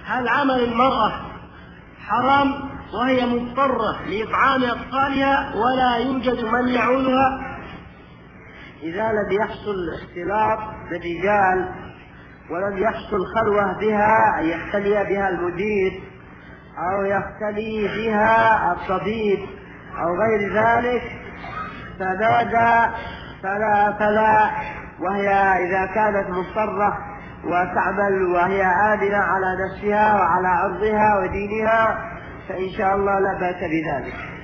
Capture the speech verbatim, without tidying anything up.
هل عمل المرأة حرام وهي مضطرة لإطعام أطفالها ولا يوجد من يعولها؟ إذا لم يحصل اختلاط بالرجال ولم يحصل خلوة بها أن يختلي بها المدير أو يختلي بها الطبيب أو غير ذلك فماذا فلا فلا وهي إذا كانت مضطرة وتعمل وهي آمنة على نفسها وعلى عرضها ودينها فإن شاء الله لا بأس بذلك.